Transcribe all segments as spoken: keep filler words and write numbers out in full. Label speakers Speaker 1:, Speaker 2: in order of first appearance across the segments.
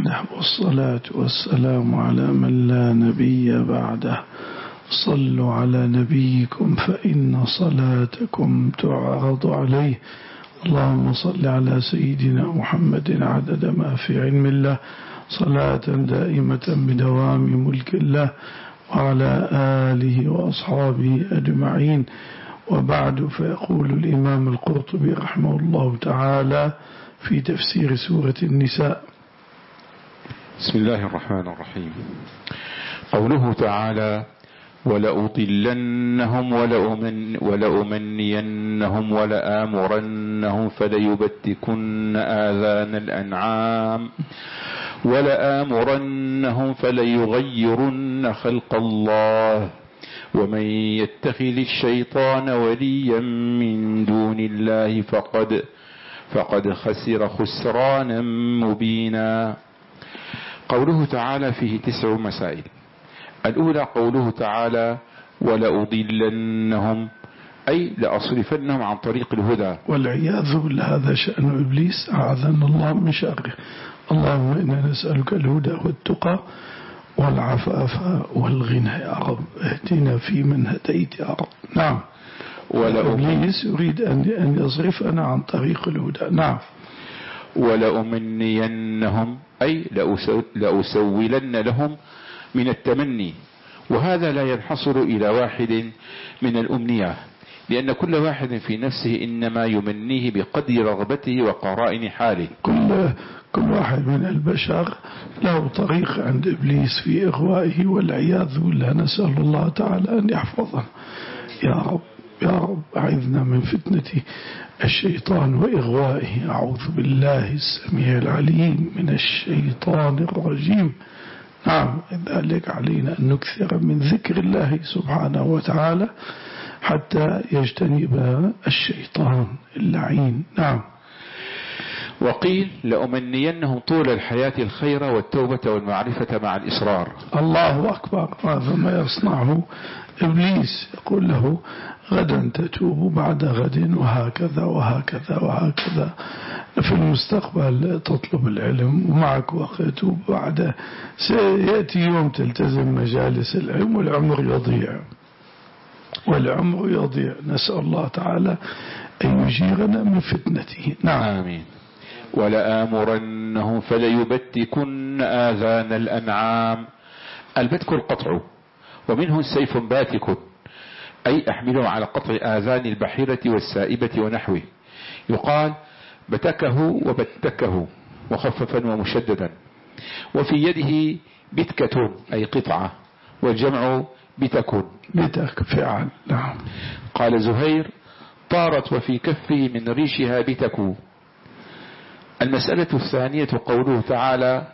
Speaker 1: وحده، والصلاة والسلام على من لا نبي بعده. صلوا على نبيكم فإن صلاتكم تعرض عليه. اللهم صل على سيدنا محمد عدد ما في علم الله، صلاة دائمة بدوام ملك الله، وعلى آله وأصحابه أجمعين. وبعد، فيقول الإمام القرطبي رحمه الله تعالى في تفسير سورة النساء:
Speaker 2: بسم الله الرحمن الرحيم. قوله تعالى: ولأضلنهم ولأمن ولأمنينهم ولآمرنهم فليبتكن آذان الأنعام ولآمرنهم فليغيرن خلق الله ومن يتخذ الشيطان وليا من دون الله فقد فقد خسر خسرانا مبينا. قوله تعالى فيه تسع مسائل. الأولى قوله تعالى: ولأضلنهم، أي لأصرفنهم عن طريق الهدى.
Speaker 1: والعياذ بالله، هذا شأن إبليس، أعاذنا الله من شره. اللهم إنا نسألك الهدى والتقى والعفاف والغنى يا رب، اهدنا في من هديت يا رب. نعم. وإبليس يريد أن يصرفنا عن طريق الهدى. نعم.
Speaker 2: ولأمنينهم، أي لأسولن لهم من التمني، وهذا لا ينحصر إلى واحد من الأمنية، لأن كل واحد في نفسه إنما يمنيه بقدر رغبته وقرائن حاله.
Speaker 1: كل كل واحد من البشر له طريق عند إبليس في إغوائه، والعياذ بالله، نسأل الله تعالى أن يحفظنا يا رب. يا رب أعذنا من فتنة الشيطان وإغوائه. أعوذ بالله السميع العليم من الشيطان الرجيم. نعم. ذلك علينا أن نكثر من ذكر الله سبحانه وتعالى حتى يجتنب الشيطان اللعين. نعم.
Speaker 2: وقيل: لأمنينهم طول الحياة الخير والتوبة والمعرفة مع الإصرار.
Speaker 1: الله أكبر. هذا ما يصنعه إبليس، يقول له: غدا تتوب، بعد غد، وهكذا وهكذا وهكذا. في المستقبل تطلب العلم ومعك وقت، وبعد سيأتي يوم تلتزم مجالس العلم والعمر يضيع والعمر يضيع. نسأل الله تعالى أن يجيرنا من فتنته. نعم.
Speaker 2: آمين. ولآمرنهم فليبتكن آذان الأنعام. البتك القطع، ومنه السيف باتك، أي أحمله على قطع آذان البحيرة والسائبة ونحوه. يقال: بتكه وبتكه، مخففا ومشددا. وفي يده بتكة، أي قطعة، والجمع بتك.
Speaker 1: بتك فعل. نعم.
Speaker 2: قال زهير: طارت وفي كفه من ريشها بتك. المسألة الثانية قوله تعالى: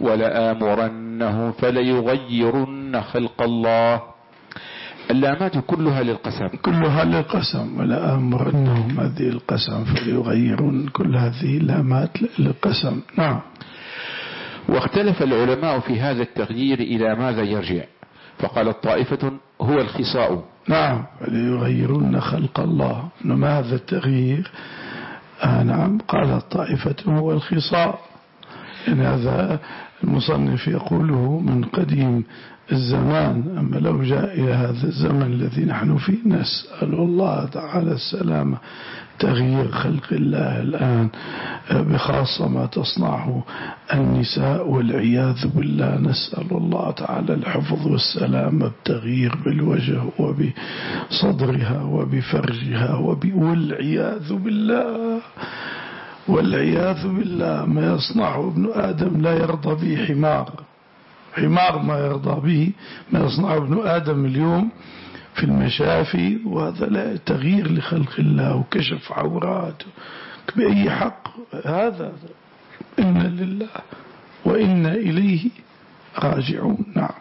Speaker 2: ولآمرنهم فليغيرن خلق الله. اللامات كلها للقسم.
Speaker 1: كلها للقسم. ولآمرنهم، هذه القسم، فليغيرن، كل هذه لامات للقسم. نعم.
Speaker 2: واختلف العلماء في هذا التغيير إلى ماذا يرجع، فقال طائفة: هو الخصاء.
Speaker 1: نعم. فليغيرن خلق الله. إنما هذا التغيير، آه نعم، قال الطائفة هو الخصاء. إن هذا المصنف يقوله من قديم الزمان. أما لو جاء إلى هذا الزمن الذي نحن فيه، نسأل الله تعالى السلامة. تغيير خلق الله الآن بخاصة ما تصنعه النساء، والعياذ بالله، نسأل الله تعالى الحفظ والسلامة، بتغيير بالوجه وبصدرها وبفرجها وب... والعياذ بالله والعياذ بالله ما يصنعه ابن آدم لا يرضى به حمار. حمار ما يرضى به ما يصنعه ابن آدم اليوم في المشافي، وهذا لا تغيير لخلق الله وكشف عورات بأي حق. هذا إنا لله وإنا إليه راجعون. نعم.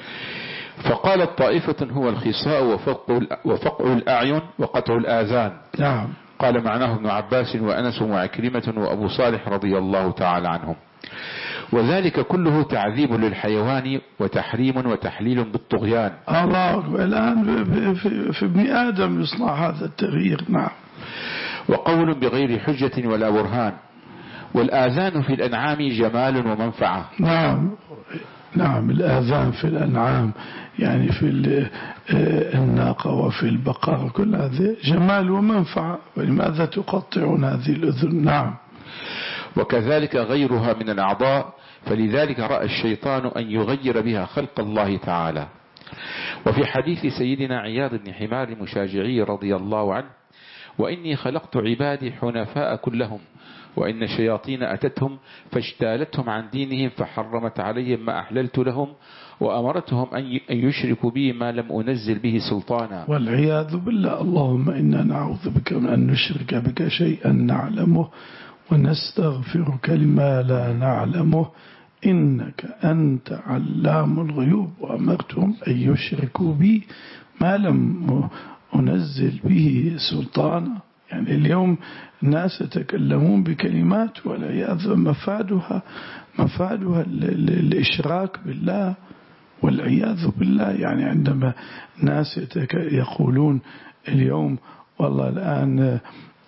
Speaker 2: فقالت طائفة: هو الخصاء وفقع الأعين وقطع الآذان.
Speaker 1: نعم.
Speaker 2: قال معناه ابن عباس وأنس وعكرمة وأبو صالح رضي الله تعالى عنهم. وذلك كله تعذيب للحيوان وتحريم وتحليل بالطغيان.
Speaker 1: الله. الآن في ابن آدم يصنع هذا التغيير. نعم.
Speaker 2: وقول بغير حجة ولا برهان، والآذان في الأنعام جمال ومنفعة.
Speaker 1: نعم نعم، الآذان في الأنعام يعني في الناقة وفي البقر كل هذه جمال ومنفعة، ولماذا تقطعون هذه الأذن؟ نعم.
Speaker 2: وكذلك غيرها من الأعضاء، فلذلك رأى الشيطان أن يغير بها خلق الله تعالى. وفي حديث سيدنا عياض بن حمار المشاجعي رضي الله عنه: وإني خلقت عبادي حنفاء كلهم، وإن الشياطين أتتهم فاجتالتهم عن دينهم فحرمت عليهم ما أحللت لهم، وأمرتهم أن يشركوا بي ما لم أنزل به سلطانا.
Speaker 1: والعياذ بالله. اللهم إنا نعوذ بك من أن نشرك بك شيئا نعلمه ونستغفرك لما لا نعلمه إنك أنت علام الغيوب. وأمرتهم أن يشركوا بي ما لم أنزل به سلطانا. يعني اليوم الناس يتكلمون بكلمات والعياذ مفادها مفادها الإشراك بالله والعياذ بالله. يعني عندما الناس يقولون اليوم والله الآن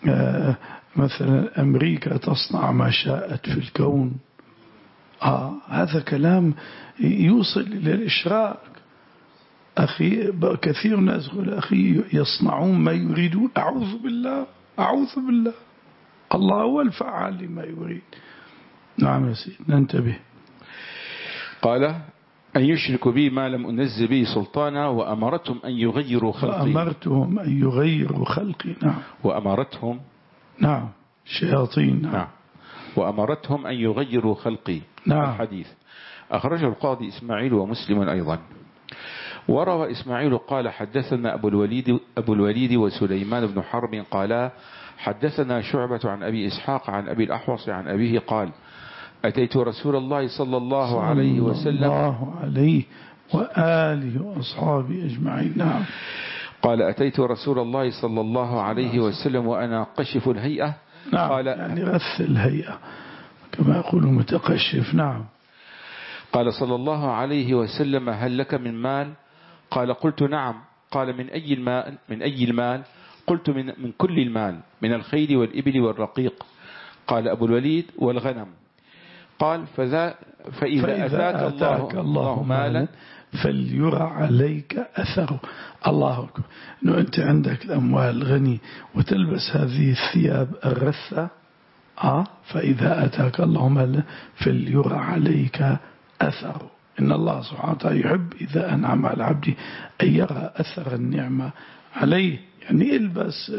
Speaker 1: مثلا أمريكا تصنع ما شاءت في الكون، آه هذا كلام يوصل إلى الإشراك. أخي كثير من الناس يقول أخي يصنعون ما يريدون. أعوذ بالله أعوذ بالله، الله هو الفعال لما يريد. نعم يا سيدي، ننتبه.
Speaker 2: قال أن يشركوا بي ما لم أنزل به سلطانا، وأمرتهم أن يغيروا خلقي.
Speaker 1: وأمرتهم أن يغيروا خلقي. نعم.
Speaker 2: وأمرتهم
Speaker 1: نعم شياطين. نعم.
Speaker 2: نعم. وأمرتهم أن يغيروا خلقي.
Speaker 1: نعم.
Speaker 2: الحديث أخرجه القاضي إسماعيل ومسلم أيضا. وروى إسماعيل قال حدثنا أبو الوليد, أبو الوليد وسليمان بن حرب قالا حدثنا شعبة عن أبي إسحاق عن أبي الأحوص عن أبيه قال أتيت رسول الله صلى الله عليه وسلم
Speaker 1: الله عليه وآله وأصحابه أجمعين. نعم.
Speaker 2: قال أتيت رسول الله صلى الله عليه وسلم وأنا قشف الهيئة.
Speaker 1: نعم.
Speaker 2: قال
Speaker 1: يعني رث الهيئة كما يقول متقشف. نعم.
Speaker 2: قال صلى الله عليه وسلم هل لك من مال؟ قال قلت نعم. قال من أي المال؟ من أي المال؟ قلت من, من كل المال، من الخيل والإبل والرقيق. قال أبو الوليد والغنم. قال فذا فإذا, فإذا أتاك, أتاك الله, الله مالا
Speaker 1: فليرى عليك أثره. الله أكبر. أنه أنت عندك الأموال غني وتلبس هذه الثياب الرثة، آه فإذا أتاك الله مالا فليرى عليك أثره. إن الله سبحانه وتعالى يحب إذا أنعم على العبد أن يرى أثر النعمة عليه. يعني البس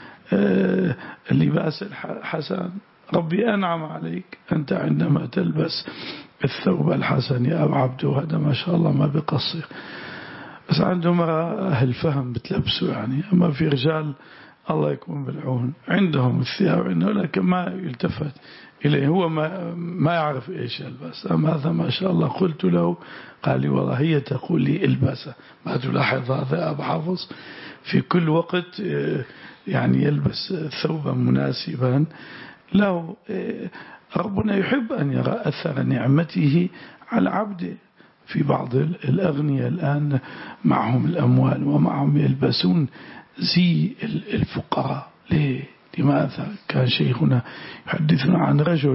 Speaker 1: اللباس الحسن، ربي أنعم عليك أنت عندما تلبس الثوب الحسن يا أبو عبد. وهذا ما شاء الله ما بقصر، بس عندهم أهل فهم بتلبسوا يعني. أما في رجال الله يكون بالعون عندهم الثياب عنده لكن ما يلتفت إليه، هو ما ما يعرف إيش يلبس. أما هذا ما شاء الله قلت له قال لي والله هي تقول لي البسه. ما تلاحظ هذا أبو حافظ في كل وقت يعني يلبس ثوبا مناسبا له. ربنا يحب أن يرى أثر نعمته على عبده. في بعض الأغنياء الآن معهم الأموال ومعهم يلبسون زي الفقراء. ليه؟ لماذا؟ كان شيخنا يحدثنا عن رجل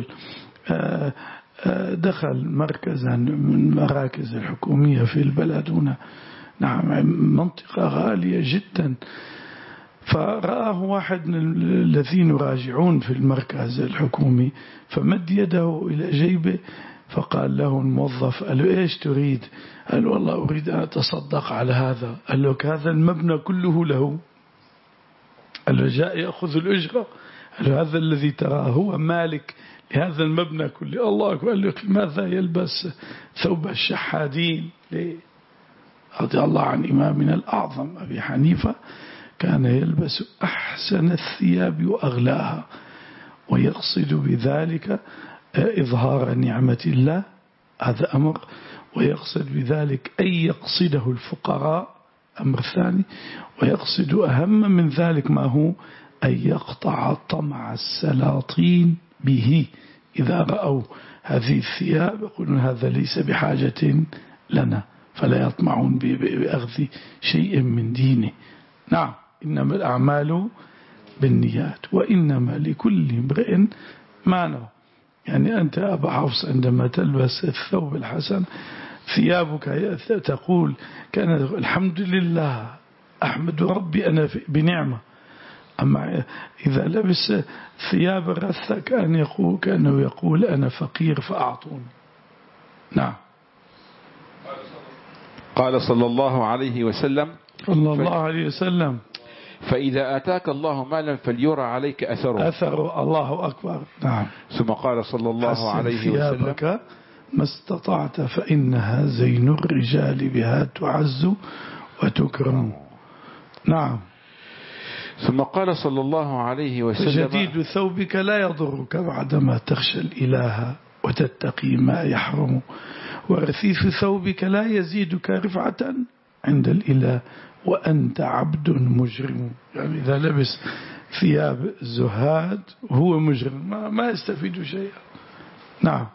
Speaker 1: دخل مركزا من مراكز الحكومية في البلد هنا، نعم منطقة غالية جدا، فرآه واحد من الذين يراجعون في المركز الحكومي فمد يده إلى جيبه فقال له الموظف قال له إيش تريد؟ قال والله أريد أن أتصدق على هذا. قال له هذا المبنى كله له. قال له جاء يأخذ الأجرة. قال له هذا الذي تراه هو مالك لهذا المبنى كله. الله أكبر. قال له لماذا يلبس ثوب الشحادين؟ ليه؟ رضي الله عن إمامنا الأعظم أبي حنيفة كان يلبس أحسن الثياب وأغلاها ويقصد بذلك إظهار نعمة الله، هذا أمر، ويقصد بذلك أن يقصده الفقراء أمر ثاني، ويقصد أهم من ذلك ما هو أن يقطع طمع السلاطين به إذا رأوا هذه الثياب يقولون هذا ليس بحاجة لنا فلا يطمعون بأخذ شيء من دينه. نعم إنما الأعمال بالنيات وإنما لكل امرئ ما نوى. يعني أنت أبا حفص عندما تلبس الثوب الحسن ثيابك تقول كان الحمد لله أحمد ربي أنا بنعمة. أما إذا لبس ثياب الرثة كان يقول كأنه يقول أنا فقير فأعطوني. نعم.
Speaker 2: قال صلى الله عليه وسلم
Speaker 1: صلى الله عليه وسلم
Speaker 2: فإذا آتاك الله مالا فليرى عليك أثره
Speaker 1: أثر. الله أكبر. نعم.
Speaker 2: ثم قال صلى الله عليه وسلم
Speaker 1: ما استطعت فإنها زين الرجال بها تعز وتكرم. نعم.
Speaker 2: ثم قال صلى الله عليه وسلم
Speaker 1: جديد ثوبك لا يضرك بعدما تخشى الإله وتتقي ما يحرم، ورثيث ثوبك لا يزيدك رفعة عند الإله وأنت عبد مجرم. يعني إذا لبس ثياب الزهاد هو مجرم ما, ما يستفيد شيئا. نعم.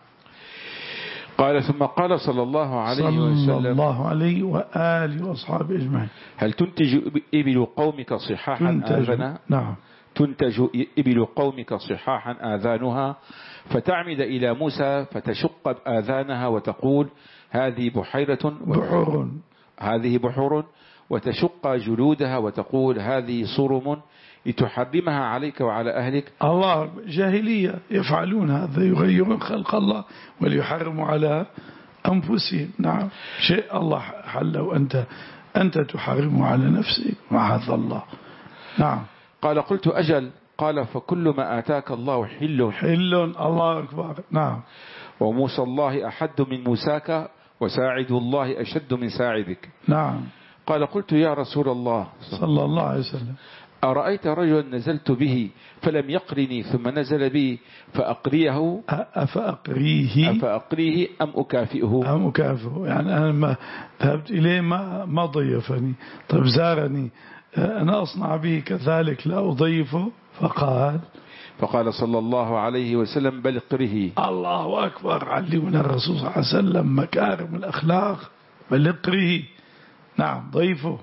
Speaker 2: قال ثم قال صلى الله عليه
Speaker 1: صلى
Speaker 2: وسلم
Speaker 1: صلى الله عليه وآله وأصحابه أجمعين
Speaker 2: هل تنتج إبل قومك صحاحا آذانا؟
Speaker 1: نعم.
Speaker 2: تنتج إبل قومك صحاحا آذانها فتعمد إلى موسى فتشق آذانها وتقول هذه بحيرة
Speaker 1: بحور
Speaker 2: هذه بحور وتشق جلودها وتقول هذه صرم لتحرمها عليك وعلى أهلك.
Speaker 1: الله جاهلية يفعلون هذا، يغيرون خلق الله وليحرموا على أنفسهم. نعم. شيء الله حله وأنت أنت تحرمه على نفسك معاذ الله. نعم.
Speaker 2: قال قلت أجل. قال فكل ما آتاك الله حل
Speaker 1: حل. الله أكبر. نعم.
Speaker 2: وموسى الله أحد من موساك وساعد الله أشد من ساعدك.
Speaker 1: نعم.
Speaker 2: قال قلت يا رسول الله
Speaker 1: صلى الله عليه وسلم
Speaker 2: أرأيت رجلا نزلت به فلم يقرني ثم نزل بي فأقريه
Speaker 1: أفأقريه
Speaker 2: أفأقريه أم أكافئه
Speaker 1: أم أكافئه. يعني أنا ما ذهبت إليه ما ما ضيفني، طيب زارني أنا أصنع به كذلك لا أضيفه؟ فقال
Speaker 2: فقال صلى الله عليه وسلم بل اقره.
Speaker 1: الله أكبر. علمنا الرسول صلى الله عليه وسلم مكارم الأخلاق. بل اقره. نعم. ضيفه.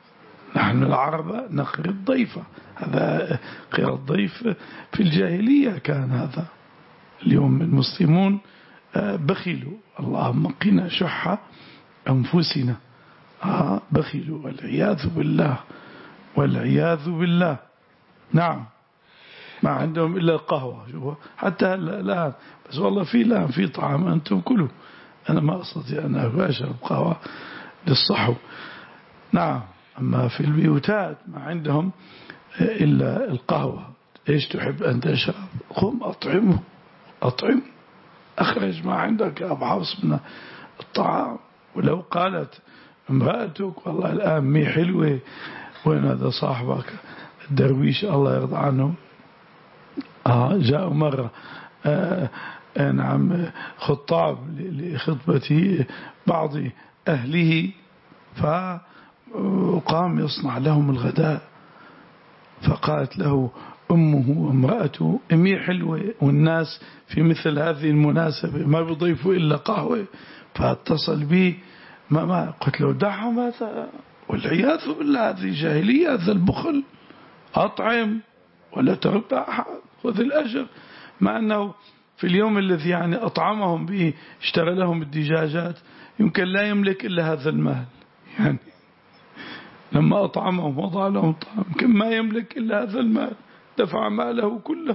Speaker 1: نحن العرب نقر الضيفة. هذا قير الضيف في الجاهلية كان هذا. اليوم المسلمون بخلوا. اللهم قنا شح أنفسنا. بخلوا والعياذ بالله والعياذ بالله. نعم. ما عندهم إلا القهوة. حتى الآن بس والله في الآن في طعام أنتم كلوا. أنا ما أستطيع أن أشرب قهوة للصحو. نعم. أما في البيوتات ما عندهم إلا القهوة. إيش تحب أن تشرب؟ قم أطعمه أطعم أخرج ما عندك يا أبو حفص من الطعام. ولو قالت امرأتك والله الآن مي حلوة، وين هذا صاحبك الدرويش الله يرضى عنه آه جاء مرة آه نعم خطاب لخطبة بعض أهله فقام يصنع لهم الغداء، فقالت له أمه وامرأته أمي حلوة والناس في مثل هذه المناسبة ما بيضيفوا إلا قهوة. فاتصل بي ما ما قلت له دعهم هذا والعياذ بالله هذه جاهلية. هذا البخل. أطعم ولا ترد أحد خذ الأجر. مع أنه في اليوم الذي يعني أطعمهم به اشترى لهم الدجاجات يمكن لا يملك إلا هذا المال. يعني لما أطعمهم وضع لهم طعام يمكن ما يملك إلا هذا المال، دفع ماله كله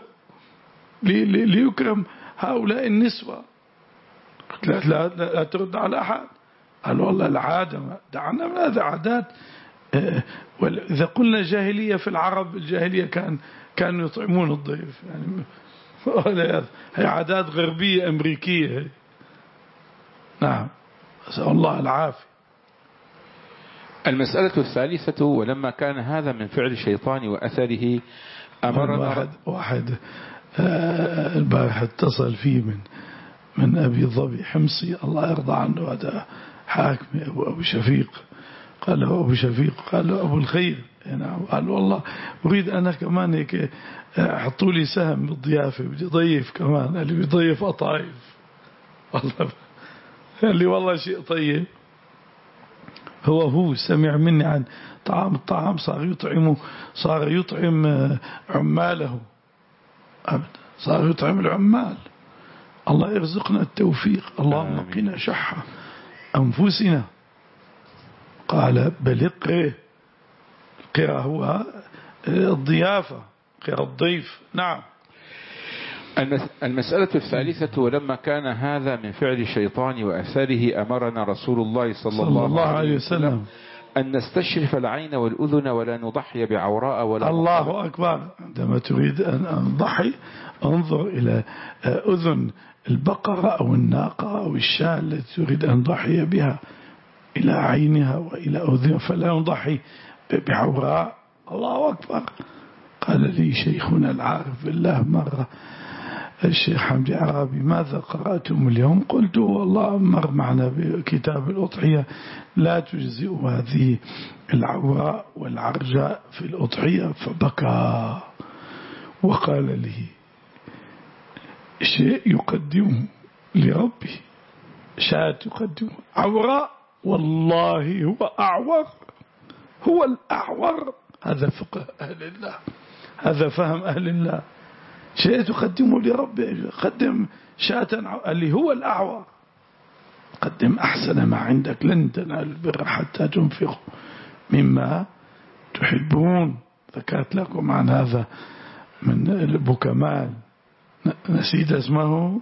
Speaker 1: ليكرم هؤلاء النسوة. لا, لا, لا ترد على أحد. قال والله العادة دعنا من هذا عادات. إذا قلنا جاهلية في العرب الجاهلية كان كانوا يطعمون الضيف. يعني هي عادات غربية أمريكية هي. نعم. أسأل الله العافية.
Speaker 2: المسألة الثالثة ولما كان هذا من فعل الشيطان وأثره أمرنا
Speaker 1: واحد, واحد آه البارح اتصل فيه من من أبي ظبي حمصي الله يرضى عنه هذا حاكم أبو, أبو شفيق. قال له أبو شفيق قال له أبو الخير. نعم. قال والله أريد أنا كمان هيك حطوا لي سهم بالضيافة بدي ضيف كمان. قال لي بيضيف أطايف. والله قال لي والله شيء طيب. هو هو سمع مني عن طعام الطعام صار يطعمه صار يطعم عماله أبدا. صار يطعم العمال. الله يرزقنا التوفيق. اللهم قنا شح أنفسنا. قال بل اقره. القرى هو الضيافة، قرى الضيف. نعم.
Speaker 2: المسألة الثالثة: ولما كان هذا من فعل الشيطان وأثره أمرنا رسول الله صلى, صلى الله, الله عليه وسلم أن نستشرف العين والأذن ولا نضحي بعوراء ولا
Speaker 1: الله مقابل. أكبر. عندما تريد أن نضحي انظر إلى أذن البقرة أو الناقة أو الشاة التي تريد أن نضحي بها، إلى عينها وإلى أذنها، فلا نضحي بعوراء. الله أكبر. قال لي شيخنا العارف بالله مرة الشيخ حمدي عربي: ماذا قرأتم اليوم؟ قلت والله مر معنا بكتاب الأضحية لا تجزئ هذه العوراء والعرجاء في الأضحية. فبكى وقال لي: شيء يقدمه لربي، شاة تقدمه عوراء، والله هو أعور، هو الأعور. هذا فقه أهل الله، هذا فهم أهل الله. شيء تقدمه لربي، قدم شاة اللي هو الأعور. قدم أحسن ما عندك، لن تنال البر حتى تنفقوا مما تحبون. ذكرت لكم عن هذا من أبو كمال، نسيت اسمه،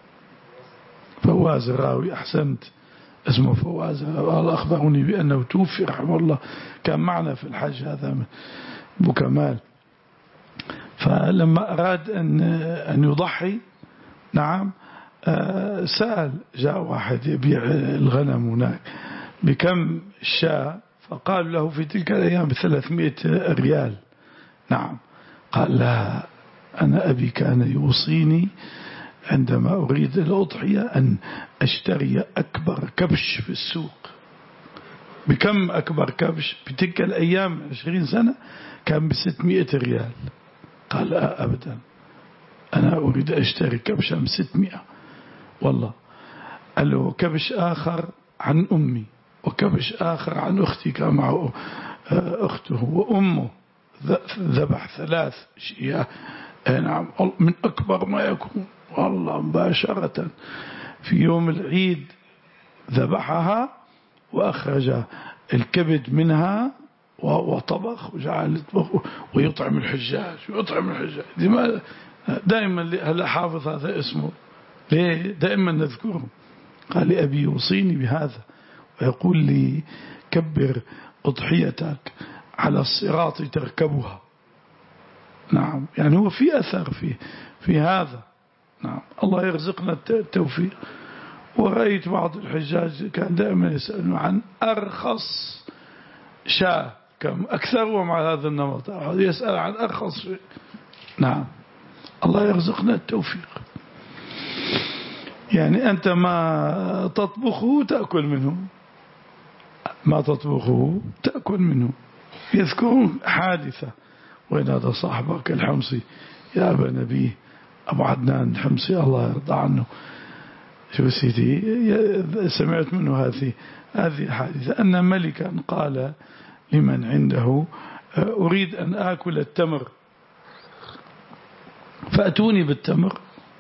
Speaker 1: فواز الراوي. أحسنت، اسمه فواز الراوي. أخبروني بأنه توفي رحمه الله، كان معنا في الحج. هذا أبو كمال. فلما أراد أن أن يضحي، نعم، سأل، جاء واحد يبيع الغنم هناك بكم الشاة، فقال له في تلك الأيام بثلاثمائة ريال. نعم. قال: لا، أنا أبي كان يوصيني عندما أريد الأضحية أن أشتري أكبر كبش في السوق. بكم أكبر كبش؟ بتلك الأيام عشرين سنة كان بستمائة ريال. قال: لا أبدا، أنا أريد أشتري كبشا بستمائة. والله. قال له: كبش آخر عن أمي، وكبش آخر عن أختي، كان معه أخته وأمه. ذبح ثلاث شياه، نعم، من أكبر ما يكون. والله مباشرة في يوم العيد ذبحها وأخرج الكبد منها وطبخ وجعل يطبخ ويطعم الحجاج ويطعم الحجاج. دائما هلا حافظ هذا اسمه، ليه دائما نذكره. قال لي: أبي يوصيني بهذا ويقول لي: كبر أضحيتك على الصراط تركبها. نعم، يعني هو في أثر في في هذا. نعم، الله يرزقنا التوفيق. ورأيت بعض الحجاج كان دائما يسألون عن أرخص شاة، كم أكثرهم على هذا النمط، يسأل عن أرخص شيء. نعم، الله يرزقنا التوفيق. يعني أنت ما تطبخه تأكل منه، ما تطبخه تأكل منه. يذكرون حادثة، وين هذا صاحبك الحمصي يا أبا نبيه، أبو عدنان الحمصي الله يرضى عنه. شو سيدي، سمعت منه هذه هذه الحادثة، أن ملكا قال لمن عنده: أريد أن آكل التمر فأتوني بالتمر.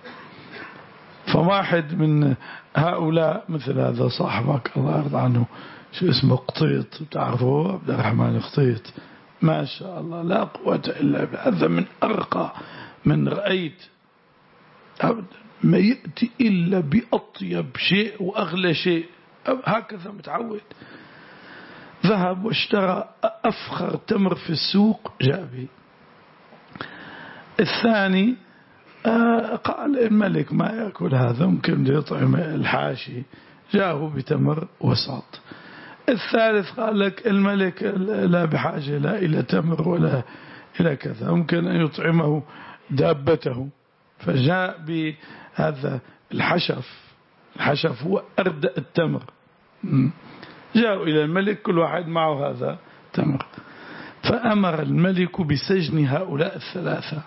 Speaker 1: فواحد من هؤلاء مثل هذا صاحبك الله يرضى عنه، شو اسمه، قطيط، تعرفوه، عبد الرحمن قطيط، ما شاء الله لا قوة إلا بهذا، من أرقى من رأيت، ما يأتي إلا بأطيب شيء وأغلى شيء، هكذا متعود. ذهب واشترى أفخر تمر في السوق جاء به. الثاني قال الملك ما يأكل هذا، ممكن يطعم الحاشي، جاءه بتمر وسط. الثالث قال لك الملك لا بحاجة لا إلى تمر ولا إلى كذا، ممكن أن يطعمه دابته، فجاء بهذا الحشف. الحشف هو أردأ التمر. جاءوا إلى الملك كل واحد معه هذا تمر، فأمر الملك بسجن هؤلاء الثلاثة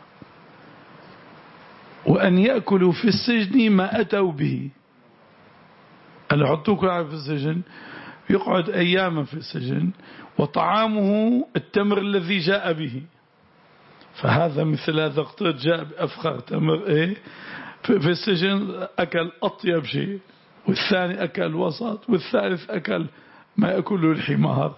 Speaker 1: وأن يأكلوا في السجن ما أتوا به. قال حطوه كل واحد في السجن، يقعد أياما في السجن، وطعامه التمر الذي جاء به. فهذا مثل هذا قطيط جاء بأفخر تمر إيه في السجن أكل أطيب شيء، والثاني أكل وسط، والثالث أكل ما يأكله الحمار.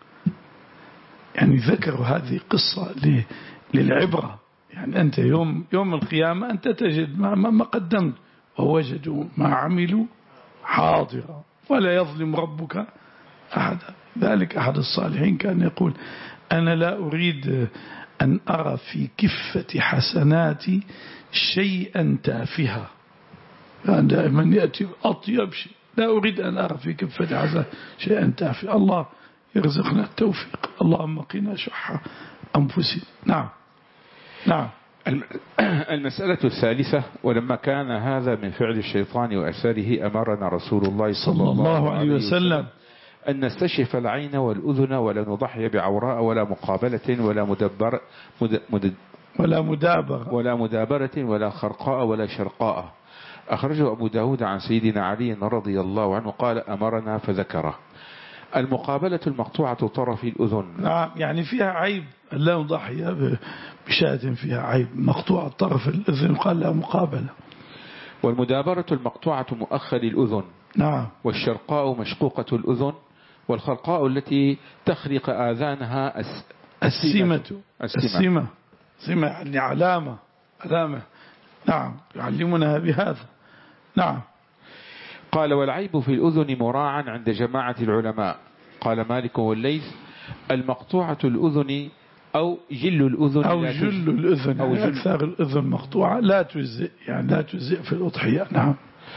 Speaker 1: يعني ذكروا هذه قصة للعبرة. يعني أنت يوم يوم القيامة أنت تجد ما, ما قدمت، ووجدوا ما عملوا حاضرا ولا يظلم ربك أحدا. ذلك أحد الصالحين كان يقول: أنا لا أريد أن أرى في كفة حسناتي شيئا تافها. يعني دائما يأتي أطيب شيء، لا أريد أن أرى في كفة حسناتي شيئا تافها. الله يرزقنا التوفيق. اللهم قنا شح أنفسنا. نعم نعم.
Speaker 2: المسألة الثالثة: ولما كان هذا من فعل الشيطان وأثاره أمرنا رسول الله صلى الله عليه وسلم أن نستشف العين والأذن، ولا نضحي بعوراء ولا مقابلة ولا مدبر مد مد
Speaker 1: ولا مدابرة
Speaker 2: ولا مدابرة ولا خرقاء ولا شرقاء. أخرجه أبو داود عن سيدنا علي رضي الله عنه قال: أمرنا فذكره. المقابلة المقطوعة طرف الأذن.
Speaker 1: نعم، يعني فيها عيب، لا نضحي بشاة فيها عيب مقطوعة طرف الأذن قال لا مقابلة.
Speaker 2: والمدابرة المقطوعة مؤخر الأذن.
Speaker 1: نعم.
Speaker 2: والشرقاء مشقوقة الأذن. والخرقاء التي تخرق آذانها الس...
Speaker 1: السيمة السيمة السيمة يعني علامة علامة. نعم، يعلمونها بهذا. نعم.
Speaker 2: قال: والعيب في الأذن مراعا عند جماعة العلماء. قال مالك والليث: المقطوعة الأذن أو جل الأذن
Speaker 1: أو جل الأذن أو جل أكثر الأذن مقطوعة لا تجزئ، يعني لا تجزئ في الأضحية. نعم.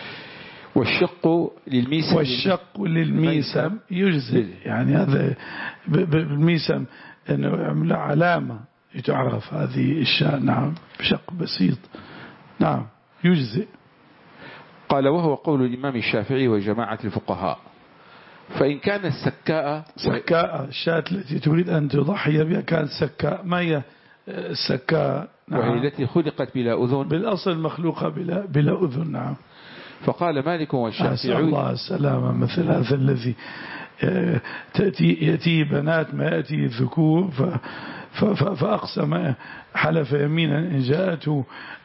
Speaker 2: والشق للميسم
Speaker 1: والشق للميسم يجزئ، يعني هذا بالميسم أنه يعمل علامة تعرف هذه الشاة. نعم، بشق بسيط. نعم، يجزئ.
Speaker 2: قال: وهو قول الإمام الشافعي وجماعة الفقهاء. فإن كان السكاء
Speaker 1: سكاء الشاة التي تريد أن تضحي بها كانت سكاء، ما هي السكاء؟ نعم.
Speaker 2: وهي التي خلقت بلا أذن،
Speaker 1: بالأصل مخلوقة بلا, بلا أذن. نعم.
Speaker 2: فقال مالك والشافعي:
Speaker 1: أسأل الله السلامة. مثل هذا الذي تأتي يأتي بنات ما يأتي الذكور فأقسم حلف يمينا إن جاءته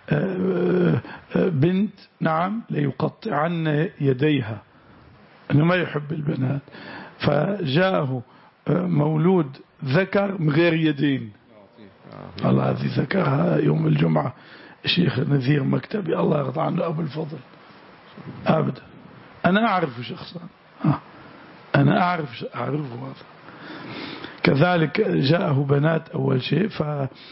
Speaker 1: بنت نعم ليقطعن يديها، أنه ما يحب البنات، فجاءه مولود ذكر من غير يدين. الله هذه ذكرها يوم الجمعة الشيخ نذير مكتبي الله يرضى عنه أبو الفضل أبدا. أنا أعرف شخصا، أنا أعرف أعرفه هذا. كذلك جاءه بنات أول شيء ف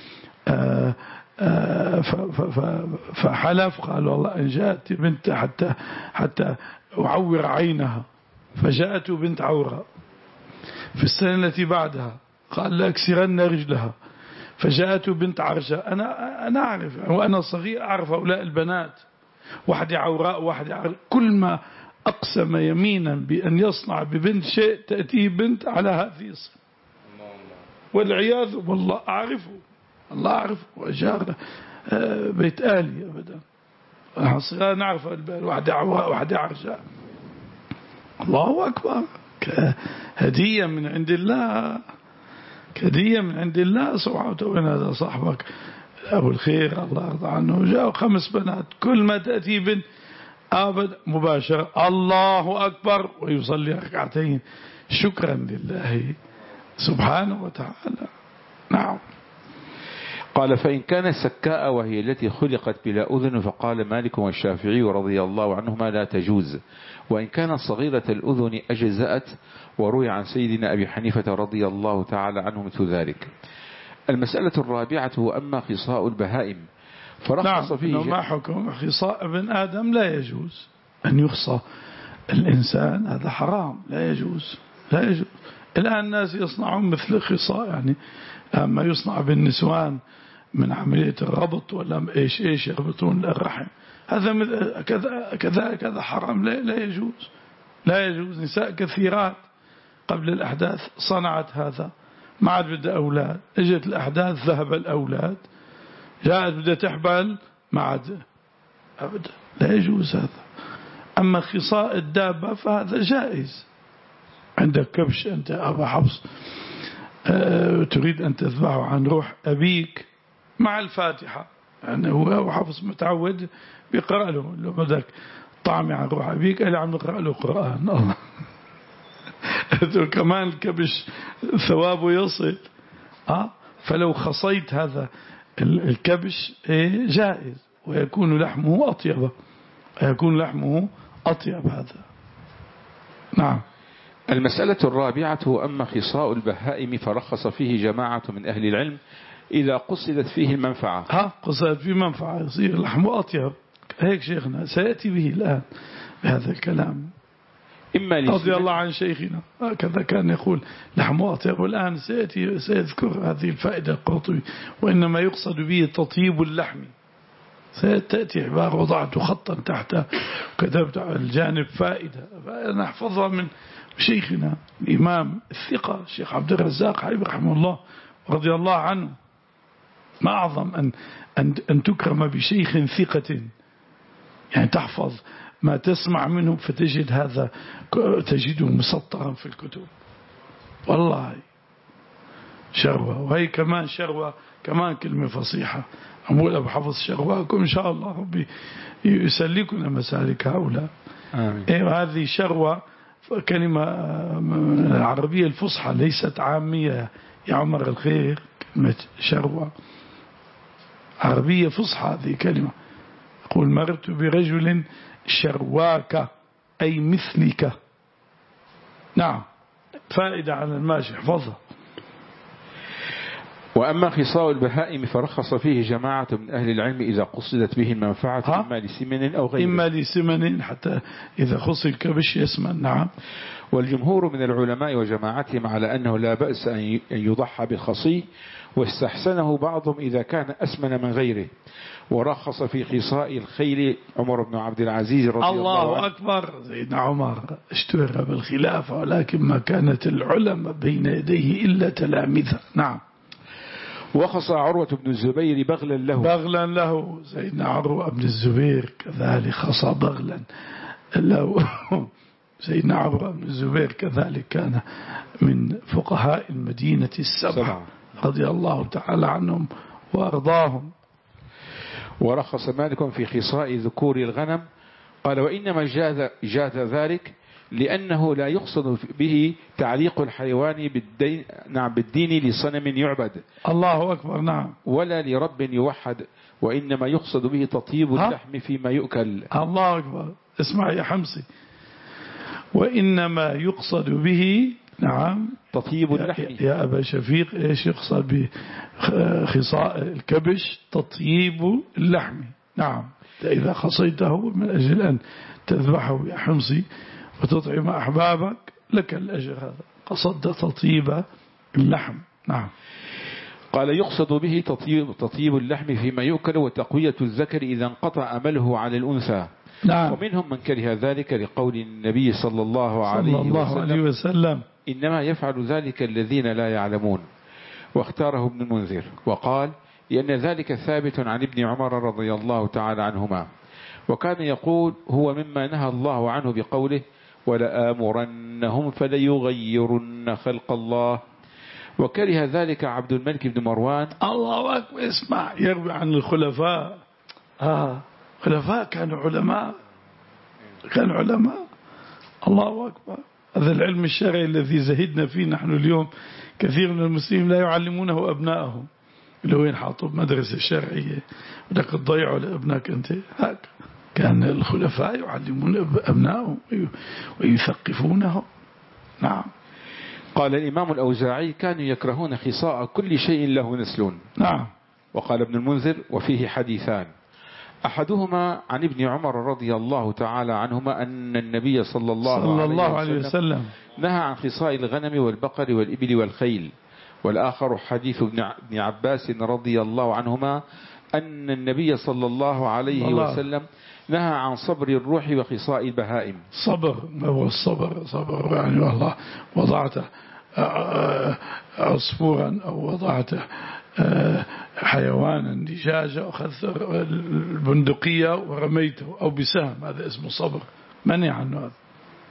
Speaker 1: فحلف قال والله إن جاءت بنت حتى حتى أعور عينها، فجاءته بنت عورة. في السنة التي بعدها قال لأكسرن رجلها، فجاءته بنت عرجاء. أنا أنا أعرف وأنا صغير أعرف هؤلاء البنات، واحد عوراء واحد عرجاء. كل ما أقسم يمينا بأن يصنع ببنت شيء تأتيه بنت على هذه الصفة، والعياذ والله أعرفه، الله أعرفه وأجار بيت آلي أبدا. صغار نعرف واحد عوراء واحد عرجاء. الله أكبر، هدية من عند الله، هدية من عند الله سبحانه وتعالى. هذا صاحبك أبو الخير الله يرضى عنه جاء خمس بنات، كل ما تأتي بنت أبدا مباشرة الله أكبر ويصلي ركعتين شكرا لله سبحانه وتعالى. نعم.
Speaker 2: قال: فإن كان سكاء وهي التي خلقت بلا أذن، فقال مالك والشافعي رضي الله عنهما لا تجوز، وإن كانت صغيرة الأذن أجزأت، وروي عن سيدنا أبي حنيفة رضي الله تعالى عنه مثل ذلك. المسألة الرابعة: وأما خصاء البهائم فرخص
Speaker 1: نعم
Speaker 2: فيه. ما
Speaker 1: حكم خصاء ابن آدم؟ لا يجوز أن يخصى الإنسان، هذا حرام، لا يجوز لا يجوز. الآن الناس يصنعون مثل خصاء، يعني ما يصنع بالنسوان من عملية الربط ولا إيش إيش يربطون الرحم، هذا كذا كذا كذا حرام، لا, لا يجوز لا يجوز. نساء كثيرات قبل الأحداث صنعت هذا، ما عاد بدأ أولاد، اجت الأحداث ذهب الأولاد، جاءت بدأ تحبل ما عاد أبدا، لا يجوز هذا. أما خصاء الدابة فهذا جائز. عندك كبش أنت أبا حفص أه تريد أن تذبحه عن روح أبيك مع الفاتحة، يعني هو حافظ متعود بيقرأ له لو بدك طعمي عن روح أبيك قال عم نقرأ له قرآن الله كمان الكبش ثوابه يصل أه؟ فلو خصيت هذا الكبش جائز ويكون لحمه أطيب ويكون لحمه أطيب هذا. نعم.
Speaker 2: المسألة الرابعة أما خصاء البهائم فرخص فيه جماعة من أهل العلم إذا قصدت فيه المنفعة.
Speaker 1: ها قصدت فيه منفعة يصير لحمه أطيب هيك شيخنا سيأتي به الآن بهذا الكلام.
Speaker 2: إما
Speaker 1: رضي الله عن شيخنا هكذا كان يقول لحمه أطيب والآن سيأتي سيذكر هذه الفائدة القرطبي وإنما يقصد به تطيب اللحم. ستأتي عبارة وضعت خطا تحتها وكتبت على الجانب فائدة فأنا أحفظها من شيخنا الإمام الثقة الشيخ عبد الرزاق حبيب رحمه الله رضي الله عنه. ما أعظم أن, أن, أن تكرم بشيخ ثقة يعني تحفظ ما تسمع منه فتجد هذا تجده مسطرا في الكتب والله شروة. وهي كمان شروة كمان كلمة فصيحة أقول أبو حفظ شرواكم إن شاء الله ربي يسلكنا مسالك هؤلاء. آمين. إيه هذه شروة كلمة عربية الفصحى ليست عامية يا عمر الخير. كلمة شروة عربية فصحى هذه كلمة. يقول مرت برجل شرواك أي مثلك. نعم فائدة على الماشي احفظها.
Speaker 2: وأما خصاء البهائم فرخص فيه جماعة من أهل العلم إذا قصدت به المنفعة إما لسمن أو غيره.
Speaker 1: إما لسمن حتى إذا خص الكبش يسمن. نعم.
Speaker 2: والجمهور من العلماء وجماعتهم على أنه لا بأس أن يضحى بالخصي واستحسنه بعضهم إذا كان أسمن من غيره. ورخص في خصاء الخيل عمر بن عبد العزيز رضي الله, الله
Speaker 1: عنه. الله أكبر. سيدنا عمر اشتهر بالخلافة ولكن ما كانت العلماء بين يديه إلا تلامذة. نعم.
Speaker 2: وخص عروة بن الزبير بغلا له.
Speaker 1: بغلا له. سيدنا عروة بن الزبير كذلك خص بغلا له. سيدنا عروة بن الزبير كذلك كان من فقهاء المدينة السبعة رضي الله تعالى عنهم وأرضاهم.
Speaker 2: ورخص مالك في خصاء ذكور الغنم قال وإنما جاز, جاز ذلك لأنه لا يقصد به تعليق الحيوان بالدين, نعم بالدين لصنم يعبد.
Speaker 1: الله أكبر. نعم.
Speaker 2: ولا لرب يوحد وإنما يقصد به تطيب اللحم فيما يؤكل.
Speaker 1: الله أكبر. اسمع يا حمصي وإنما يقصد به نعم
Speaker 2: تطيب اللحم.
Speaker 1: يا أبا شفيق إيش يقصد بخصاء الكبش؟ تطيب اللحم. نعم. إذا خصيته من أجل أن تذبحه يا حمصي وتطعم أحبابك لك الأجر هذا قصد تطيب اللحم. نعم.
Speaker 2: قال يقصد به تطيب, تطيب اللحم فيما يؤكل وتقوية الذكر إذا انقطع أمله على الأنثى.
Speaker 1: نعم.
Speaker 2: ومنهم من كره ذلك لقول النبي صلى الله عليه,
Speaker 1: صلى الله
Speaker 2: وسلم,
Speaker 1: عليه وسلم
Speaker 2: إنما يفعل ذلك الذين لا يعلمون. واختاره ابن المنذر وقال لأن ذلك ثابت عن ابن عمر رضي الله تعالى عنهما وكان يقول هو مما نهى الله عنه بقوله ولآمرنهم فليغيرن خلق الله. وكره ذلك عبد الملك بن مروان.
Speaker 1: الله أكبر. اسمع يروي عن الخلفاء. آه خلفاء كانوا علماء كانوا علماء. الله أكبر. هذا العلم الشرعي الذي زهدنا فيه نحن اليوم كثير من المسلمين لا يعلمونه أبنائهم. اللي هو ينحطوا بمدرسة شرعية بدك تضيعوا لابنك أنت. هك كان الخلفاء يعلمون أبنائهم ويثقفونهم. نعم.
Speaker 2: قال الإمام الأوزاعي كانوا يكرهون خصاء كل شيء له نسل.
Speaker 1: نعم.
Speaker 2: وقال ابن المنذر وفيه حديثان أحدهما عن ابن عمر رضي الله تعالى عنهما أن النبي صلى الله,
Speaker 1: صلى الله
Speaker 2: عليه,
Speaker 1: عليه وسلم
Speaker 2: نهى عن خصاء الغنم والبقر والإبل والخيل. والآخر حديث ابن عباس رضي الله عنهما أن النبي صلى الله عليه الله. وسلم نهى عن صبر الروح وخصاء البهائم.
Speaker 1: صبر هو الصبر صبر يعني والله وضعته عصفورا أو وضعته حيوانا دجاجة وأخذت البندقية ورميته أو بسهم هذا اسمه صبر منع عنه هذا.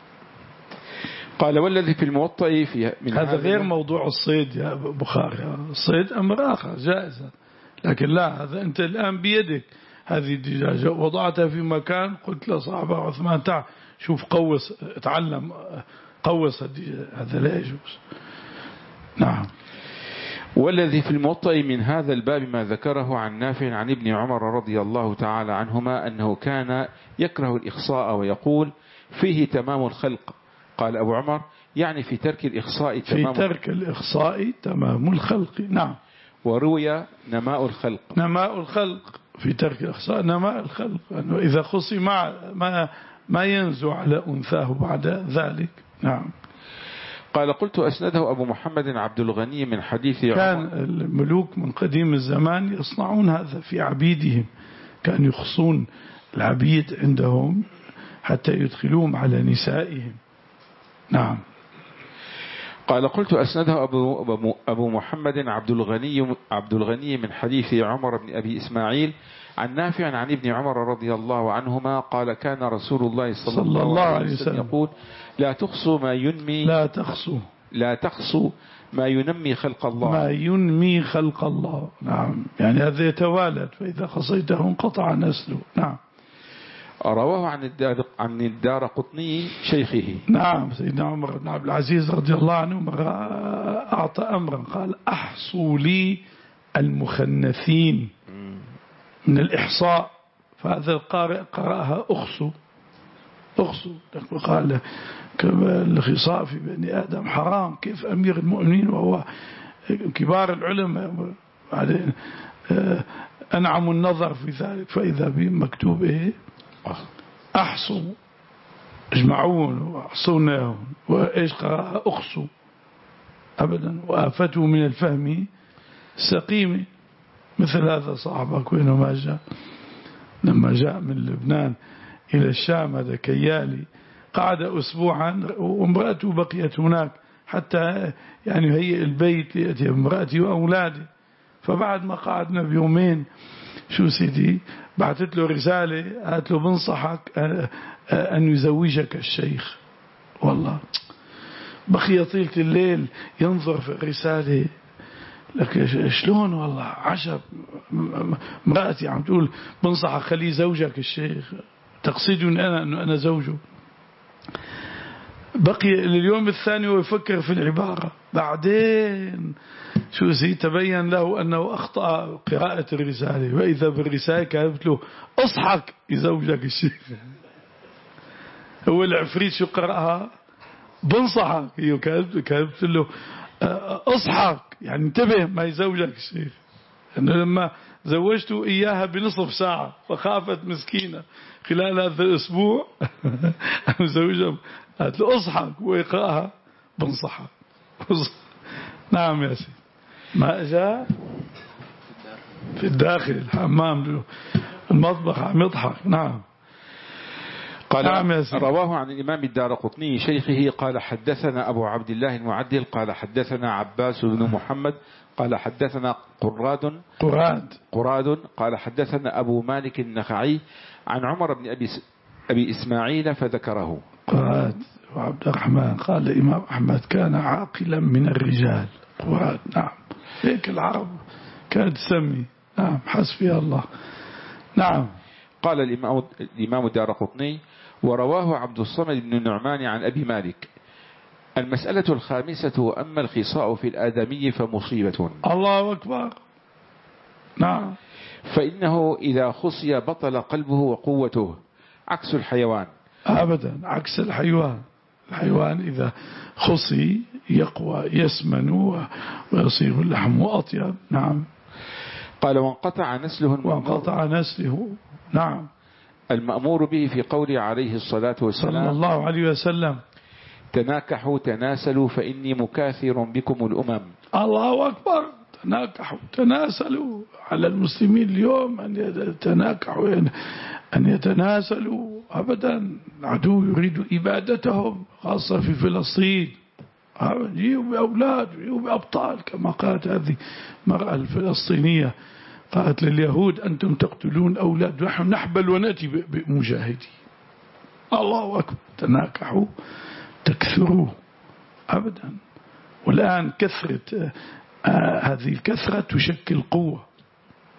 Speaker 2: قال والذي في الموطأ في من
Speaker 1: هذا غير موضوع الصيد يا بخاري. الصيد أمر آخر جائز لكن لا، هذا أنت الآن بيدك هذه الدجاجة وضعتها في مكان، قلت لصاحبه عثمان تعال شوف قوس، اتعلم قوس الدجاجة، هذا لا يجوز. نعم.
Speaker 2: والذي في الموطأ من هذا الباب ما ذكره عن نافع عن ابن عمر رضي الله تعالى عنهما أنه كان يكره الإخصاء ويقول فيه تمام الخلق. قال أبو عمر يعني في ترك الإخصاء تمام
Speaker 1: في ترك الإخصاء تمام الخلق. نعم.
Speaker 2: وروي نماء الخلق.
Speaker 1: نماء الخلق في ترك الإخصاء نماء الخلق، أنه إذا خصي مع ما ما ينزو على أنثاه بعد ذلك. نعم.
Speaker 2: قال قلت أسنده أبو محمد عبد الغني من حديث
Speaker 1: كان الملوك من قديم الزمان يصنعون هذا في عبيدهم، كان يخصون العبيد عندهم حتى يدخلوهم على نسائهم. نعم.
Speaker 2: قال قلت أسنده أبو, أبو محمد عبد الغني, عبد الغني من حديث عمر بن أبي إسماعيل عن نافع عن ابن عمر رضي الله عنهما قال كان رسول الله صلى, صلى الله, الله عليه وسلم يقول لا تخصوا ما ينمي
Speaker 1: لا تخصوا
Speaker 2: لا تخصوا ما ينمي خلق الله
Speaker 1: ما ينمي خلق الله. نعم، يعني هذا يتوالد، فإذا خصيته انقطع نسله. نعم.
Speaker 2: رواه عن الدار عن الدار قطني شيخه.
Speaker 1: نعم. سيدنا عمر بن عبد العزيز رضي الله عنه أعطى أمرا قال أحصوا لي المخنثين من الإحصاء، فهذا القارئ قرأها أخصوا أخصوا. قال الخصاء في بني آدم حرام، كيف أمير المؤمنين وهو كبار العلماء بعدين أنعم النظر في ذلك، فإذا بهم مكتوب إيه أحصوا اجمعون وأحصوناهم، وإيش قرأها أخصوا أبدا. وآفته من الفهم سقيم، مثل هذا صاحبك وينما جاء لما جاء من لبنان إلى الشام، هذا كيالي قعد أسبوعا وامرأته بقيت هناك حتى يعني هيئ البيت ليأتي امرأتي وأولادي. فبعد ما قعدنا بيومين شو سيدي بعثت له رسالة قالت له بنصحك أن يزوجك الشيخ. والله بقي طيلة الليل ينظر في الرسالة، لك شلون والله عجب، امرأتي عم تقول بنصحك خلي زوجك الشيخ، تقصدني أنا أنه أنا زوجه. بقي لليوم الثاني ويفكر في العبارة، بعدين شو زي تبين له أنه أخطأ قراءة الرسالة، وإذا بالرسالة كتبت له أصحك يزوجك الشيخ. هو العفريت شو قرأها بنصحك، هي كتبت له أصحك يعني انتبه ما يزوجك الشيخ، أنه لما زوجته إياها بنصف ساعة فخافت مسكينة خلال هذا الأسبوع زوجها قالت له أصحك ويقرأها بنصحك. نعم يا سيدي. ما جاء في الداخل الحمام المطبخ عم يضحك. نعم.
Speaker 2: قال نعم يا سيدي. رواه عن الإمام الدارقطني شيخه قال حدثنا أبو عبد الله المعدل قال حدثنا عباس بن محمد قال حدثنا قراد
Speaker 1: قراد
Speaker 2: قراد قال حدثنا أبو مالك النخعي عن عمر بن أبي أبي إسماعيل فذكره.
Speaker 1: قراد وعبد الرحمن قال الإمام أحمد كان عاقلا من الرجال. قراد. نعم، هيك العرب كانت تسمي. نعم، حسبي الله. نعم.
Speaker 2: قال الإمام الإمام الدارقطني ورواه عبد الصمد بن النعمان عن أبي مالك. المسألة الخامسة وأما الخصاء في الآدمي فمصيبة.
Speaker 1: الله أكبر. نعم.
Speaker 2: فإنه إذا خصي بطل قلبه وقوته عكس الحيوان.
Speaker 1: أبدا عكس الحيوان. الحيوان إذا خصي يقوى يسمن ويصير اللحم أطيب. نعم.
Speaker 2: قال وانقطع نسله
Speaker 1: وانقطع نسله. نعم.
Speaker 2: المأمور به في قوله عليه الصلاة والسلام
Speaker 1: صلى الله عليه وسلم
Speaker 2: تناكحوا تناسلوا فإني مكاثر بكم الأمم.
Speaker 1: الله أكبر. تناكحوا تناسلوا. على المسلمين اليوم أن يتناكحوا أن يتناسلوا أبدا. العدو يريد إبادتهم خاصة في فلسطين. يجيوا بأولاد يجيوا بأبطال كما قالت هذه المرأة الفلسطينية، قالت لليهود أنتم تقتلون أولاد نحن نحبل ونأتي بمجاهدين. الله أكبر. تناكحوا تكثروا أبدا. والآن كثرة آه هذه الكثرة تشكل قوة.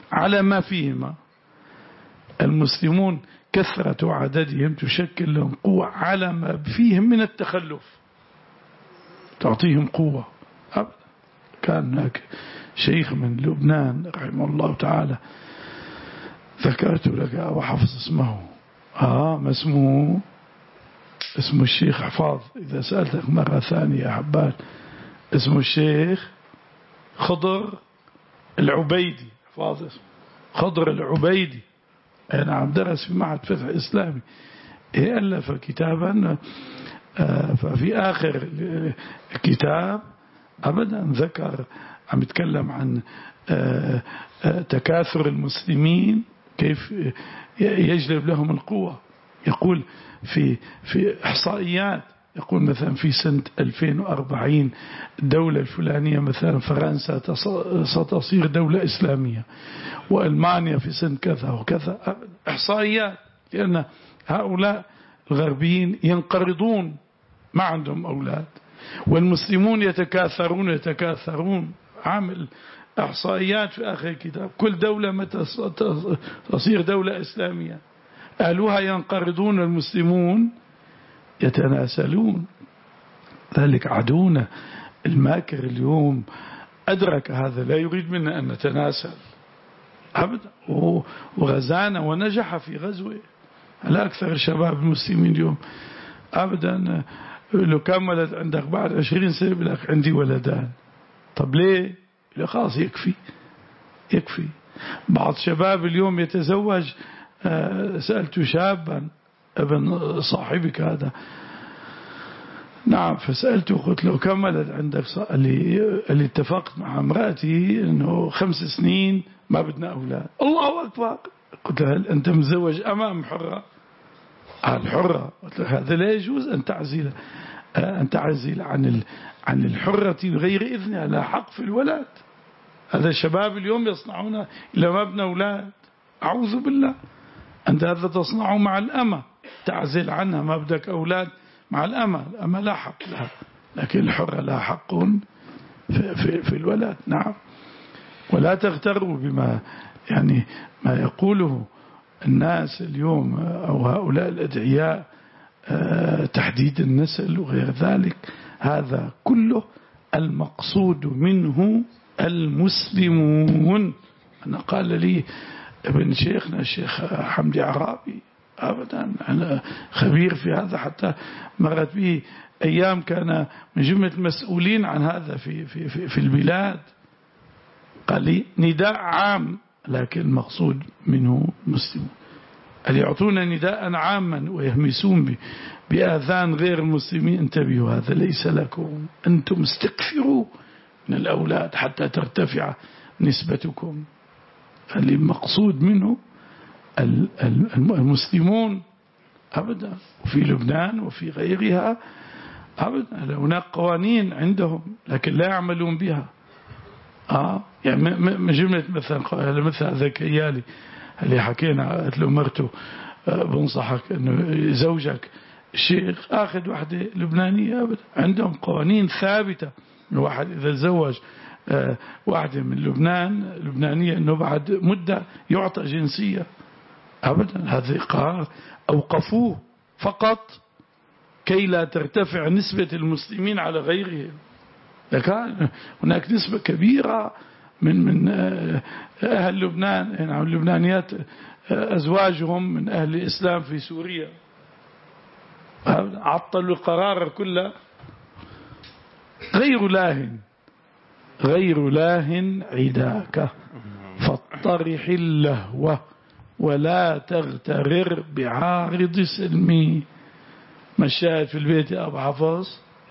Speaker 1: على ما فيهما. المسلمون كثرة عددهم تشكل لهم قوة على ما فيهم من التخلف، تعطيهم قوة أبدا. كان هناك شيخ من لبنان رحمه الله تعالى، ذكرت لك وحفظ اسمه، آه ما اسمه اسمه الشيخ حفاظ، إذا سألتك مرة ثانية يا حبان، اسمه الشيخ خضر العبيدي، حفاظ اسمه خضر العبيدي. أنا عم درس في معهد فتح إسلامي، ألف كتابا، ففي آخر الكتاب أبدا ذكر، عم يتكلم عن تكاثر المسلمين كيف يجلب لهم القوة. يقول في في إحصائيات، يقول مثلا في سنة ألفين وأربعين الدولة الفلانية مثلا فرنسا ستصير دولة إسلامية، وألمانيا في سنة كذا وكذا، إحصائيات. لأن هؤلاء الغربيين ينقرضون، ما عندهم أولاد، والمسلمون يتكاثرون يتكاثرون. عامل إحصائيات في آخر الكتاب، كل دولة متى تصير دولة إسلامية أهلها ينقرضون، المسلمون يتناسلون. ذلك عدونا الماكر اليوم أدرك هذا، لا يريد منا أن نتناسل أبدا، وغزانا ونجح في غزوه على أكثر الشباب المسلمين اليوم أبدا. لو كان ولد عندك بعد عشرين سنة يقول لك عندي ولدان، طب ليه؟ لا خلاص يكفي يكفي. بعض شباب اليوم يتزوج، سألت شابا ابن صاحبك هذا، نعم، فسألته قلت له كم ولد عندك؟ اللي اللي اتفقت مع امرأتي انه خمس سنين ما بدنا اولاد. الله اكبر. قلت له هل انت متزوج امام حرة؟ الحرة. قلت له هذا لا يجوز ان تعزل ان تعزل عن عن الحرة بغير اذنها، لا حق في الولد. هذا الشباب اليوم يصنعون الى ما ابن اولاد، اعوذ بالله. أنت هذا تصنعه مع الأمة، تعزل عنها، ما بدك أولاد مع الأمة، الأمة لا حق لها، لكن الحرة لا حق في, في, في الولد. نعم. ولا تغتروا بما يعني ما يقوله الناس اليوم أو هؤلاء الأدعياء، تحديد النسل وغير ذلك، هذا كله المقصود منه المسلمون. أنا قال لي ابن شيخنا الشيخ حمدي عرابي أبدا، أنا خبير في هذا، حتى مرت به أيام كان من جملة المسؤولين عن هذا في, في, في, في البلاد. قال لي نداء عام لكن المقصود منه مسلم. قال يعطون نداء عاما ويهمسون بآذان غير المسلمين، انتبهوا هذا ليس لكم، أنتم استكثروا من الأولاد حتى ترتفع نسبتكم. فالمقصود منه المسلمون أبدا، وفي لبنان وفي غيرها أبدا هناك قوانين عندهم لكن لا يعملون بها. آه يعني من جملة مثلا مثل هذا كيالي اللي حكينا، قلت له مرته بنصحك أنه زوجك الشيخ أخذ واحدة لبنانية أبدا، عندهم قوانين ثابتة. الواحد إذا تزوج واحدة من لبنان لبنانية أنه بعد مدة يعطى جنسية أبدا. هذه قرار أوقفوه فقط كي لا ترتفع نسبة المسلمين على غيرهم. لكن هناك نسبة كبيرة من من أهل لبنان، يعني اللبنانيات أزواجهم من أهل الإسلام في سوريا، عطلوا القرار كله. غير لاهن غير لاهن عداك فاطرح اللهو ولا تغترر بعارض سلمي. مشاهد في البيت يا أبو حفظ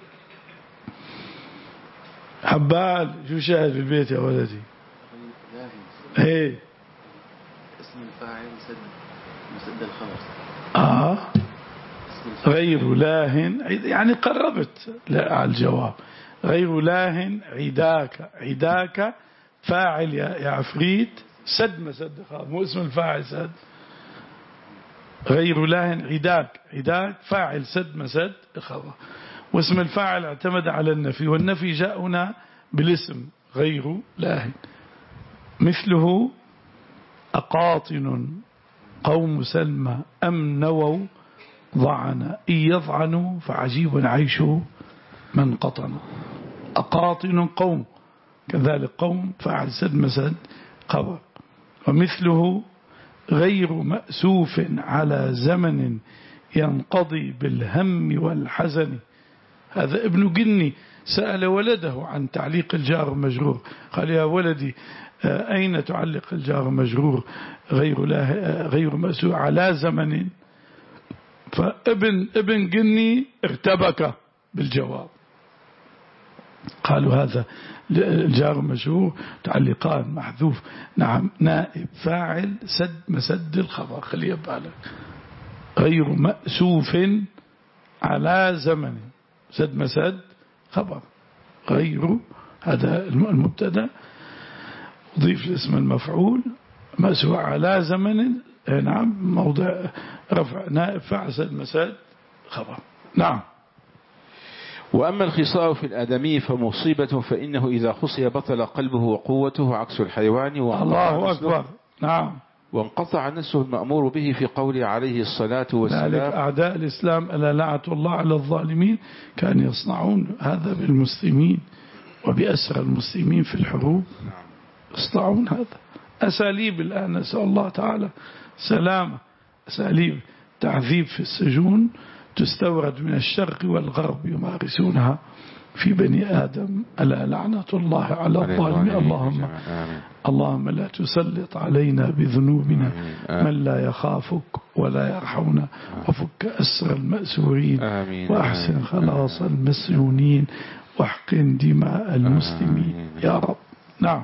Speaker 1: حبال، شو شاهد في البيت يا ولدي؟ ايه
Speaker 3: اسم الفاعل سد مسد الخبر.
Speaker 1: اه غير لاهن يعني قربت لا على الجواب. غير لاهن عداك، عداك فاعل يا عفريت، سد مسد خاب، مو اسم الفاعل سد. غير لاهن عداك، عداك فاعل سد مسد خاب، واسم الفاعل اعتمد على النفي، والنفي جاء هنا بالاسم غير لاهن. مثله أقاطن قوم سلمى أم نووا ضعنا إن يضعنوا فعجيب عيشه من قطن. أقاطن قوم كذلك قوم فعل سد مسد خبر. ومثله غير مأسوف على زمن ينقضي بالهم والحزن. هذا ابن جني سأل ولده عن تعليق الجار مجرور، قال يا ولدي أين تعلق الجار مجرور غير, غير مأسوف على زمن، فابن ابن جني ارتبك بالجواب. قالوا هذا الجار مجرور تعليقان محذوف. نعم نائب فاعل سد مسد الخبر، خليه بالك غير مأسوف على زمن سد مسد خبر غير، هذا المبتدا ضيف اسم المفعول مأسوف على زمن. نعم موضع رفع نائب فاعل سد مسد خبر. نعم.
Speaker 2: وأما الخصاء في الآدمي فمصيبة، فإنه إذا خصي بطل قلبه وقوته عكس الحيوان.
Speaker 1: الله أكبر. نعم.
Speaker 2: وانقطع نسه المأمور به في قوله عليه الصلاة والسلام.
Speaker 1: ذلك أعداء الإسلام ألا لعنة الله على الظالمين كانوا يصنعون هذا بالمسلمين وبأسرى المسلمين في الحروب، يصنعون هذا. أساليب الآن نسأل الله تعالى سلامة، أساليب تعذيب في السجون تستورد من الشرق والغرب يمارسونها في بني آدم. ألا لعنة الله على الظالمين. اللهم اللهم لا تسلط علينا بذنوبنا من لا يخافك ولا يرحمنا، وفك أسر المأسورين وأحسن خلاص المسجونين واحقن دماء المسلمين يا رب. نعم.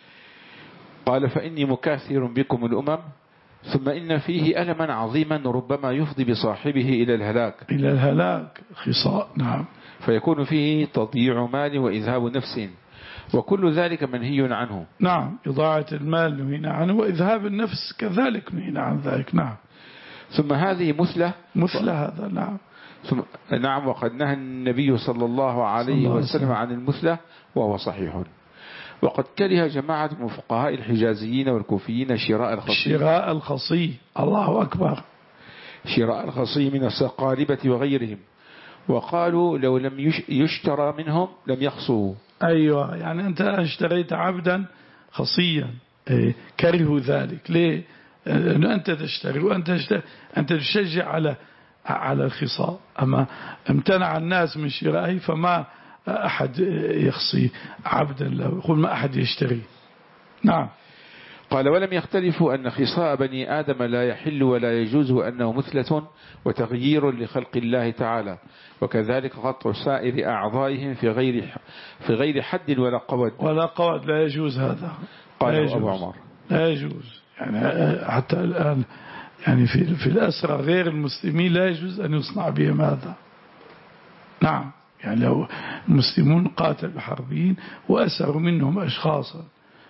Speaker 2: قال فإني مكاثر بكم الأمم، ثم إن فيه ألما عظيما ربما يفضي بصاحبه إلى الهلاك.
Speaker 1: إلى الهلاك خصاء. نعم.
Speaker 2: فيكون فيه تضييع مال وإذهاب نفس، وكل ذلك منهي عنه.
Speaker 1: نعم. إضاعة المال نهينا عنه، وإذهاب النفس كذلك نهينا عن ذلك. نعم.
Speaker 2: ثم هذه مثلة
Speaker 1: مثلة هذا. نعم.
Speaker 2: ثم نعم. وقد نهى النبي صلى الله عليه وسلم عن المثلة وهو صحيح. وقد كره جماعة من فقهاء الحجازيين والكوفيين شراء الخصي.
Speaker 1: شراء الخصي. الله أكبر.
Speaker 2: شراء الخصي من السقالبة وغيرهم، وقالوا لو لم يشترى منهم لم يخصوا.
Speaker 1: أيوة، يعني أنت اشتريت عبدا خصيا كرهوا ذلك. ليه؟ أنه أنت تشتري وأنت تشتري. أنت تشجع على على الخصاء، أما امتنع الناس من شرائه فما أحد يخصي عبدا له، يقول ما أحد يشتري. نعم.
Speaker 2: قال ولم يختلفوا أن خصاء بني آدم لا يحل ولا يجوز، وأنه مثلة وتغيير لخلق الله تعالى، وكذلك قطع سائر أعضائهم في غير في غير حد ولا قود.
Speaker 1: ولا قود لا يجوز هذا.
Speaker 2: قال أبو عمر
Speaker 1: لا يجوز، يعني حتى الآن يعني في في الأسرى غير المسلمين لا يجوز أن يصنع بهم هذا. نعم. يعني لو المسلمون قاتلوا حربيين وأسروا منهم أشخاصا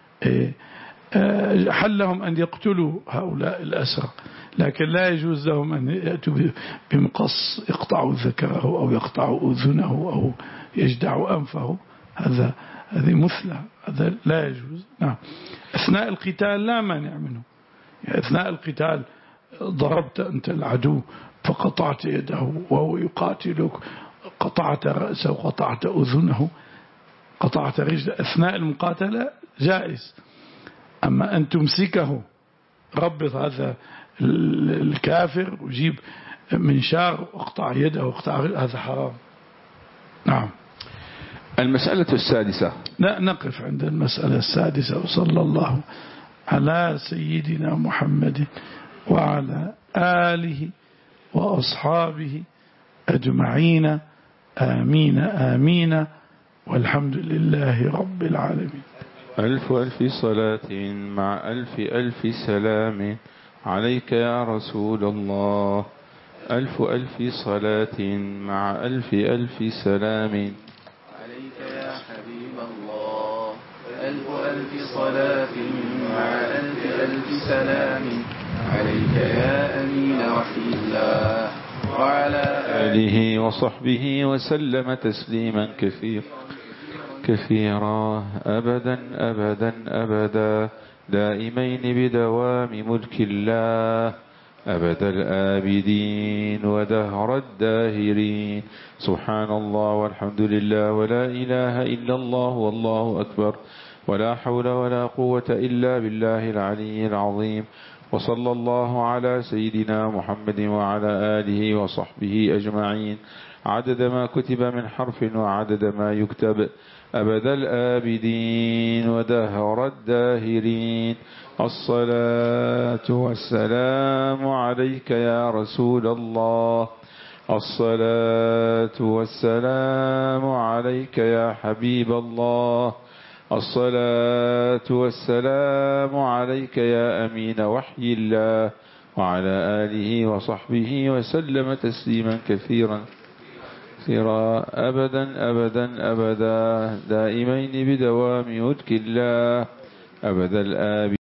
Speaker 1: حلهم أن يقتلوا هؤلاء الأسرى، لكن لا يجوز لهم أن يأتوا بمقص يقطعوا ذكره أو يقطعوا أذنه أو يجدعوا أنفه. هذا هذه مثلة، هذا لا يجوز. نعم. أثناء القتال لا مانع منه، يعني أثناء القتال ضربت أنت العدو فقطعت يده وهو يقاتلك، قطعت رأسه وقطعت أذنه، قطعت رجله أثناء المقاتلة جائز. أما أن تمسكه ربط هذا الكافر وجيب منشار واقطع يده واقطع هذا حرام. نعم.
Speaker 2: المسألة السادسة.
Speaker 1: لا نقف عند المسألة السادسة. وصلى الله على سيدنا محمد وعلى آله وأصحابه أجمعين. آمين آمين، والحمد لله رب العالمين.
Speaker 2: ألف ألف صلاة مع ألف ألف سلام عليك يا رسول الله. ألف ألف صلاة مع ألف ألف سلام
Speaker 3: عليك يا حبيب الله. ألف ألف صلاة مع ألف ألف سلام عليك يا أمين وحي الله، وعلى
Speaker 2: آله وصحبه وسلم تسليما كثيرا كثيرا أبدا أبدا أبدا دائمين بدوام ملك الله أبد الآبدين ودهر الداهرين. سبحان الله والحمد لله ولا إله إلا الله والله أكبر ولا حول ولا قوة إلا بالله العلي العظيم. وصلى الله على سيدنا محمد وعلى آله وصحبه أجمعين عدد ما كتب من حرف وعدد ما يكتب أبد الآبدين ودهر الداهرين. الصلاة والسلام عليك يا رسول الله الصلاة والسلام عليك يا حبيب الله الصلاة والسلام عليك يا أمين وحي الله وعلى آله وصحبه وسلم تسليما كثيرا كثيرا أبدا أبدا أبدا دائمين بدوام ملك الله أبد الآبدين.